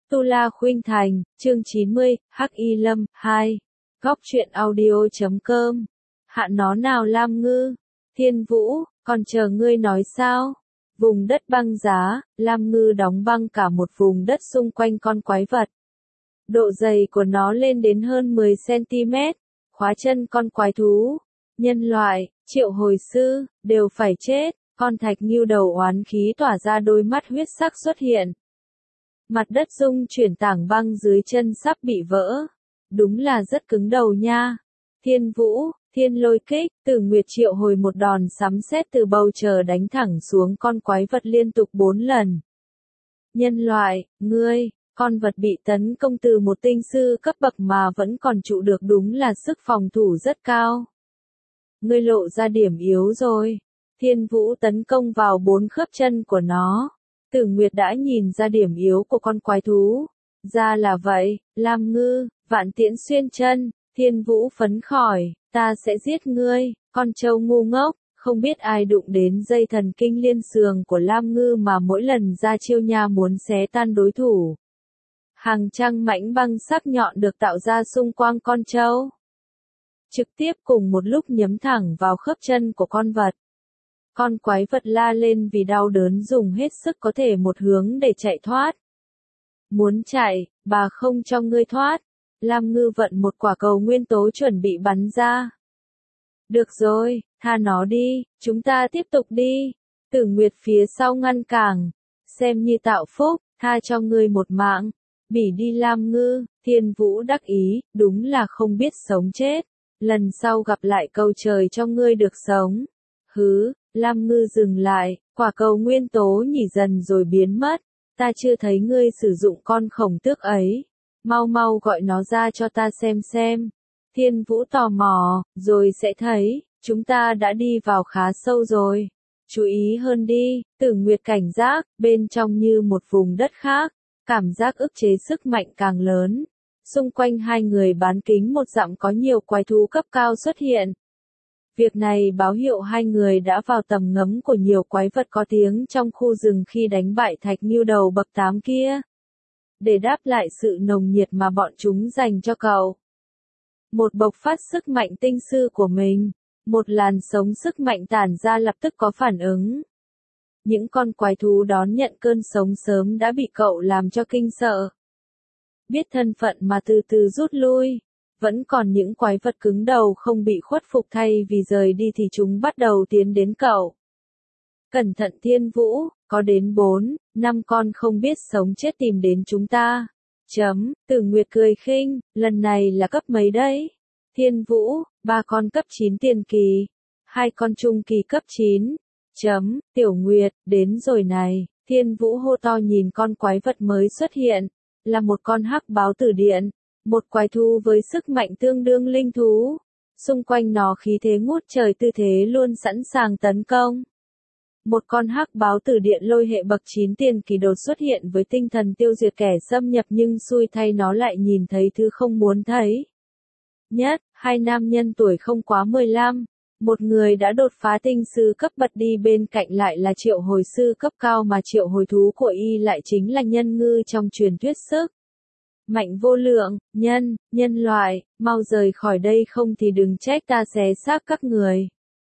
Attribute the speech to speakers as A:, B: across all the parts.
A: Tu La Khuynh Thành, chương 90, Hắc Y Lâm, 2. Góc truyện audio.com. Hạ nó nào Lam Ngư, Thiên Vũ, còn chờ ngươi nói sao? Vùng đất băng giá, Lam Ngư đóng băng cả một vùng đất xung quanh con quái vật. Độ dày của nó lên đến hơn 10 cm, khóa chân con quái thú. Nhân loại, triệu hồi sư, đều phải chết, con thạch nghưu đầu oán khí tỏa ra đôi mắt huyết sắc xuất hiện. Mặt đất rung chuyển tảng băng dưới chân sắp bị vỡ. Đúng là rất cứng đầu nha. Thiên Vũ, Thiên Lôi Kích, Tử Nguyệt triệu hồi một đòn sấm sét từ bầu trời đánh thẳng xuống con quái vật liên tục 4 lần. Nhân loại, ngươi, con vật bị tấn công từ một tinh sư cấp bậc mà vẫn còn trụ được, đúng là sức phòng thủ rất cao. Ngươi lộ ra điểm yếu rồi. Thiên Vũ tấn công vào 4 khớp chân của nó. Tử Nguyệt đã nhìn ra điểm yếu của con quái thú. Ra là vậy, Lam Ngư, vạn tiễn xuyên chân. Thiên Vũ phấn khởi, ta sẽ giết ngươi, con trâu ngu ngốc. Không biết ai đụng đến dây thần kinh liên xương của Lam Ngư mà mỗi lần ra chiêu nha muốn xé tan đối thủ. Hàng trăm mảnh băng sắc nhọn được tạo ra xung quanh con trâu, trực tiếp cùng một lúc nhắm thẳng vào khớp chân của con vật. Con quái vật la lên vì đau đớn, dùng hết sức có thể một hướng để chạy thoát. Muốn chạy, bà không cho ngươi thoát. Lam Ngư vận một quả cầu nguyên tố chuẩn bị bắn ra. Được rồi, tha nó đi, chúng ta tiếp tục đi. Tử Nguyệt phía sau ngăn cản. Xem như tạo phúc, tha cho ngươi một mạng. Bỉ đi Lam Ngư, Thiên Vũ đắc ý, đúng là không biết sống chết. Lần sau gặp lại cầu trời cho ngươi được sống. Hứ, Lam Ngư dừng lại, quả cầu nguyên tố nhỉ dần rồi biến mất. Ta chưa thấy ngươi sử dụng con khổng tước ấy. Mau mau gọi nó ra cho ta xem. Thiên Vũ tò mò, rồi sẽ thấy, chúng ta đã đi vào khá sâu rồi. Chú ý hơn đi, Tử Nguyệt cảnh giác, bên trong như một vùng đất khác. Cảm giác ức chế sức mạnh càng lớn. Xung quanh hai người bán kính một dặm có nhiều quái thú cấp cao xuất hiện. Việc này báo hiệu hai người đã vào tầm ngắm của nhiều quái vật có tiếng trong khu rừng khi đánh bại thạch nghưu đầu bậc 8 kia. Để đáp lại sự nồng nhiệt mà bọn chúng dành cho cậu. Một bộc phát sức mạnh tinh sư của mình. Một làn sóng sức mạnh tản ra lập tức có phản ứng. Những con quái thú đón nhận cơn sóng sớm đã bị cậu làm cho kinh sợ. Biết thân phận mà từ từ rút lui. Vẫn còn những quái vật cứng đầu không bị khuất phục, thay vì rời đi thì chúng bắt đầu tiến đến cậu. Cẩn thận Thiên Vũ, có đến 4, 5 con không biết sống chết tìm đến chúng ta. Tử Nguyệt cười khinh, lần này là cấp mấy đấy? Thiên Vũ, 3 con cấp 9 tiền kỳ, 2 con trung kỳ cấp 9. Tiểu Nguyệt, đến rồi này. Thiên Vũ hô to nhìn con quái vật mới xuất hiện, là một con hắc báo tử điện. Một quái thú với sức mạnh tương đương linh thú. Xung quanh nó khí thế ngút trời, tư thế luôn sẵn sàng tấn công. Một con hắc báo tử điện lôi hệ bậc 9 tiền kỳ đột xuất hiện với tinh thần tiêu diệt kẻ xâm nhập, nhưng xui thay nó lại nhìn thấy thứ không muốn thấy. Hai nam nhân tuổi không quá 15. Một người đã đột phá tinh sư cấp bậc, đi bên cạnh lại là triệu hồi sư cấp cao, mà triệu hồi thú của y lại chính là nhân ngư trong truyền thuyết sức mạnh vô lượng. Nhân loại, mau rời khỏi đây không thì đừng trách ta xé xác các người.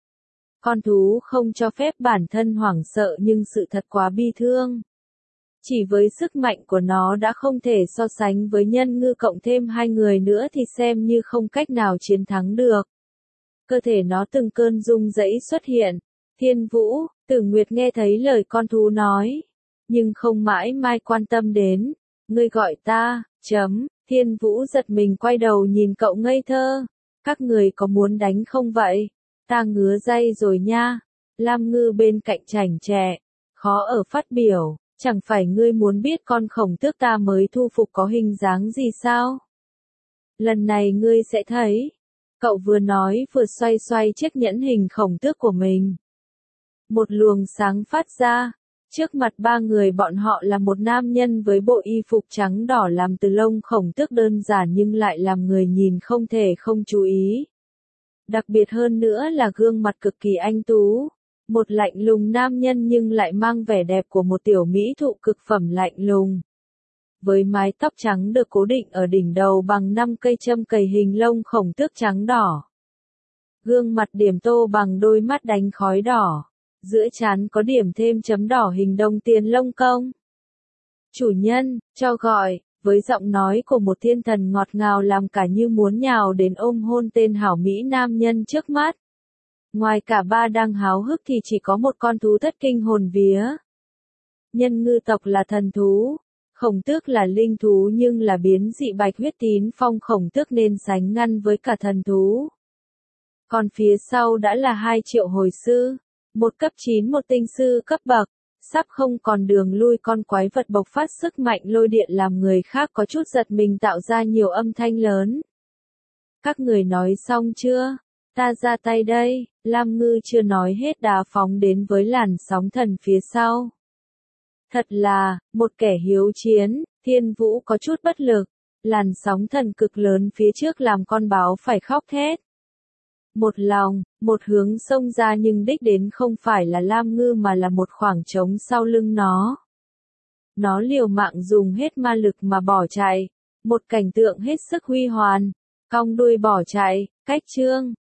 A: Con thú không cho phép bản thân hoảng sợ, nhưng sự thật quá bi thương. Chỉ với sức mạnh của nó đã không thể so sánh với nhân ngư, cộng thêm 2 người nữa thì xem như không cách nào chiến thắng được. Cơ thể nó từng cơn rung rẩy xuất hiện. Thiên Vũ, Tử Nguyệt nghe thấy lời con thú nói, nhưng không mãi mai quan tâm đến. Ngươi gọi ta. Thiên Vũ giật mình quay đầu nhìn cậu ngây thơ. Các người có muốn đánh không vậy? Ta ngứa dây rồi nha. Lam Ngư bên cạnh chảnh chẹ, khó ở phát biểu. Chẳng phải ngươi muốn biết con khổng tước ta mới thu phục có hình dáng gì sao? Lần này ngươi sẽ thấy. Cậu vừa nói vừa xoay xoay chiếc nhẫn hình khổng tước của mình. Một luồng sáng phát ra. Trước mặt 3 người bọn họ là một nam nhân với bộ y phục trắng đỏ làm từ lông khổng tước, đơn giản nhưng lại làm người nhìn không thể không chú ý. Đặc biệt hơn nữa là gương mặt cực kỳ anh tú. Một lạnh lùng nam nhân nhưng lại mang vẻ đẹp của một tiểu mỹ thụ cực phẩm lạnh lùng. với mái tóc trắng được cố định ở đỉnh đầu bằng 5 cây châm cầy hình lông khổng tước trắng đỏ. Gương mặt điểm tô bằng đôi mắt đánh khói đỏ, giữa trán có điểm thêm chấm đỏ hình đồng tiền lông công. Chủ nhân, cho gọi, với giọng nói của một thiên thần ngọt ngào làm cả như muốn nhào đến ôm hôn tên hảo mỹ nam nhân trước mắt. Ngoài cả ba đang háo hức thì chỉ có một con thú thất kinh hồn vía. Nhân ngư tộc là thần thú, khổng tước là linh thú nhưng là biến dị bạch huyết tín phong khổng tước nên sánh ngăn với cả thần thú. Còn phía sau đã là 2 triệu hồi sư, một cấp 9 một tinh sư cấp bậc, sắp không còn đường lui con quái vật bộc phát sức mạnh lôi điện làm người khác có chút giật mình tạo ra nhiều âm thanh lớn. Các người nói xong chưa? Ta ra tay đây, Lam Ngư chưa nói hết đã phóng đến với làn sóng thần phía sau. Thật là, một kẻ hiếu chiến, Thiên Vũ có chút bất lực, làn sóng thần cực lớn phía trước làm con báo phải khóc thét. Một lòng, một hướng xông ra nhưng đích đến không phải là Lam Ngư mà là một khoảng trống sau lưng nó. Nó liều mạng dùng hết ma lực mà bỏ chạy, một cảnh tượng hết sức huy hoàn, cong đuôi bỏ chạy, cách chương.